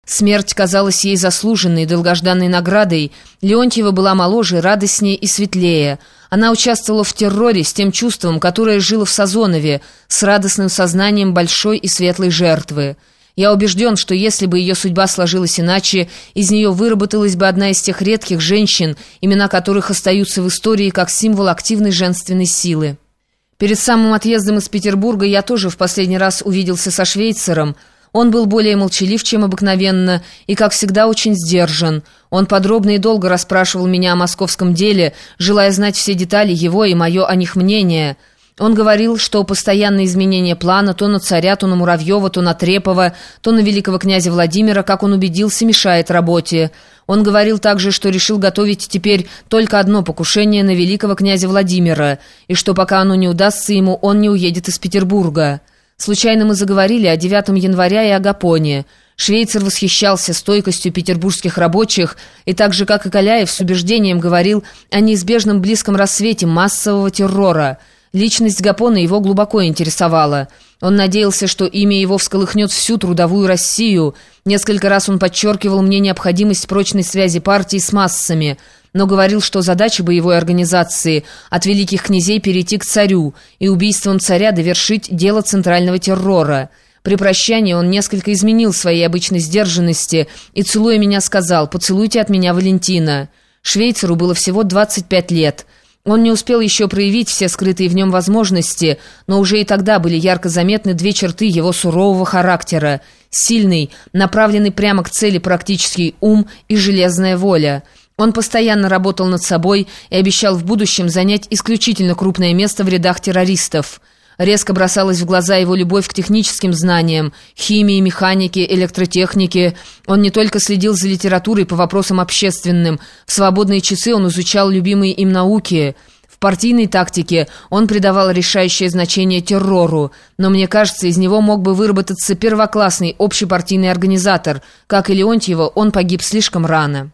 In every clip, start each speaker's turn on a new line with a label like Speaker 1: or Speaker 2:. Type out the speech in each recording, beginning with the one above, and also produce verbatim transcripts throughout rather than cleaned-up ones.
Speaker 1: Смерть казалась ей заслуженной, долгожданной наградой. Леонтьева была моложе, радостнее и светлее. Она участвовала в терроре с тем чувством, которое жило в Сазонове, с радостным сознанием большой и светлой жертвы. Я убежден, что если бы ее судьба сложилась иначе, из нее выработалась бы одна из тех редких женщин, имена которых остаются в истории как символ активной женственной силы. Перед самым отъездом из Петербурга я тоже в последний раз увиделся со Швейцером. Он был более молчалив, чем обыкновенно, и, как всегда, очень сдержан. Он подробно и долго расспрашивал меня о московском деле, желая знать все детали его и мое о них мнение. Он говорил, что постоянное изменение плана то на царя, то на Муравьева, то на Трепова, то на великого князя Владимира, как он убедился, мешает работе. Он говорил также, что решил готовить теперь только одно покушение на великого князя Владимира, и что пока оно не удастся ему, он не уедет из Петербурга. Случайно мы заговорили о девятом января и о Гапоне. Швейцер восхищался стойкостью петербургских рабочих и так же, как и Каляев, с убеждением говорил о неизбежном близком рассвете массового террора. Личность Гапона его глубоко интересовала. Он надеялся, что имя его всколыхнет всю трудовую Россию. Несколько раз он подчеркивал мне необходимость прочной связи партии с массами, но говорил, что задача боевой организации от великих князей перейти к царю и убийством царя довершить дело центрального террора. При прощании он несколько изменил своей обычной сдержанности и, целуя меня, сказал: «Поцелуйте от меня Валентина». Швейцеру было всего двадцать пять лет. Он не успел еще проявить все скрытые в нем возможности, но уже и тогда были ярко заметны две черты его сурового характера: сильный, направленный прямо к цели практический ум и железная воля. Он постоянно работал над собой и обещал в будущем занять исключительно крупное место в рядах террористов. Резко бросалась в глаза его любовь к техническим знаниям, химии, механике, электротехнике. Он не только следил за литературой по вопросам общественным, в свободные часы он изучал любимые им науки. В партийной тактике он придавал решающее значение террору, но, мне кажется, из него мог бы выработаться первоклассный общепартийный организатор. Как и Леонтьева, он погиб слишком рано.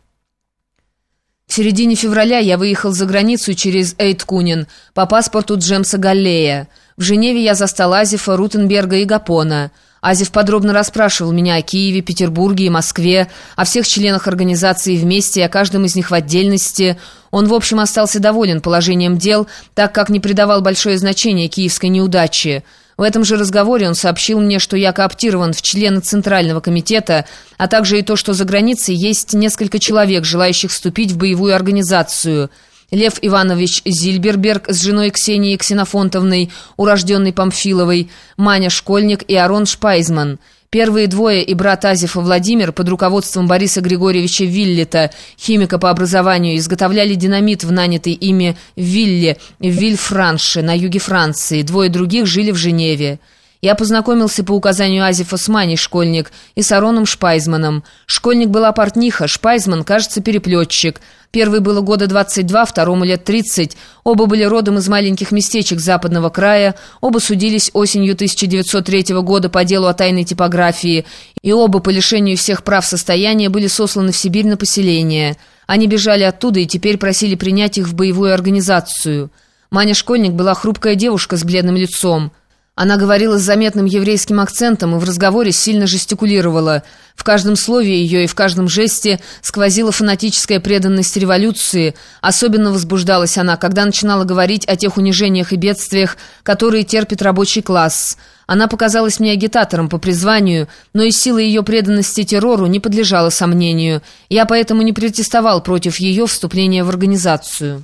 Speaker 1: В середине февраля я выехал за границу через Эйткунен по паспорту Джемса Галлея. В Женеве я застал Азефа, Рутенберга и Гапона. Азеф подробно расспрашивал меня о Киеве, Петербурге и Москве, о всех членах организации вместе и о каждом из них в отдельности. Он, в общем, остался доволен положением дел, так как не придавал большое значение киевской неудаче. В этом же разговоре он сообщил мне, что я кооптирован в члены Центрального комитета, а также и то, что за границей есть несколько человек, желающих вступить в боевую организацию. Лев Иванович Зильберберг с женой Ксенией Ксенофонтовной, урожденной Памфиловой, Маня Школьник и Арон Шпайзман. Первые двое и брат Азефа Владимир под руководством Бориса Григорьевича Виллета, химика по образованию, изготовляли динамит в нанятой ими вилле в Вильфранше на юге Франции. Двое других жили в Женеве. Я познакомился по указанию Азефа с Маней Школьник и с Ароном Шпайзманом. Школьник была портниха, Шпайзман, кажется, переплетчик. Первый было года двадцать два, второму лет тридцать. Оба были родом из маленьких местечек западного края. Оба судились осенью тысяча девятьсот третьего года по делу о тайной типографии. И оба по лишению всех прав состояния были сосланы в Сибирь на поселение. Они бежали оттуда и теперь просили принять их в боевую организацию. Маня Школьник была хрупкая девушка с бледным лицом. Она говорила с заметным еврейским акцентом и в разговоре сильно жестикулировала. В каждом слове ее и в каждом жесте сквозила фанатическая преданность революции. Особенно возбуждалась она, когда начинала говорить о тех унижениях и бедствиях, которые терпит рабочий класс. Она показалась мне агитатором по призванию, но и сила ее преданности террору не подлежала сомнению. Я поэтому не протестовал против ее вступления в организацию.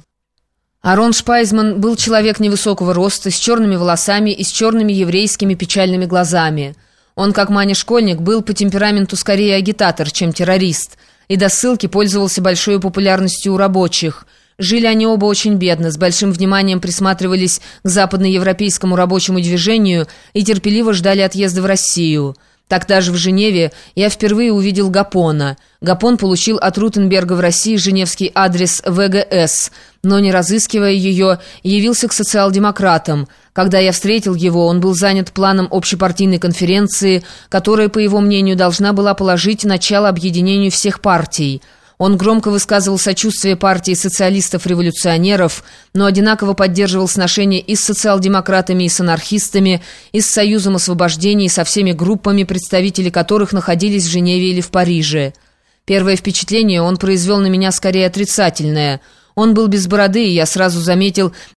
Speaker 1: Арон Шпайзман был человек невысокого роста, с черными волосами и с черными еврейскими печальными глазами. Он, как Маня Школьник, был по темпераменту скорее агитатор, чем террорист, и до ссылки пользовался большой популярностью у рабочих. Жили они оба очень бедно, с большим вниманием присматривались к западноевропейскому рабочему движению и терпеливо ждали отъезда в Россию. Тогда же в Женеве я впервые увидел Гапона. Гапон получил от Рутенберга в России женевский адрес вэ гэ эс, но, не разыскивая ее, явился к социал-демократам. Когда я встретил его, он был занят планом общепартийной конференции, которая, по его мнению, должна была положить начало объединению всех партий. Он громко высказывал сочувствие партии социалистов-революционеров, но одинаково поддерживал сношения и с социал-демократами, и с анархистами, и с Союзом освобождения, и со всеми группами, представители которых находились в Женеве или в Париже. Первое впечатление он произвел на меня скорее отрицательное. Он был без бороды, и я сразу заметил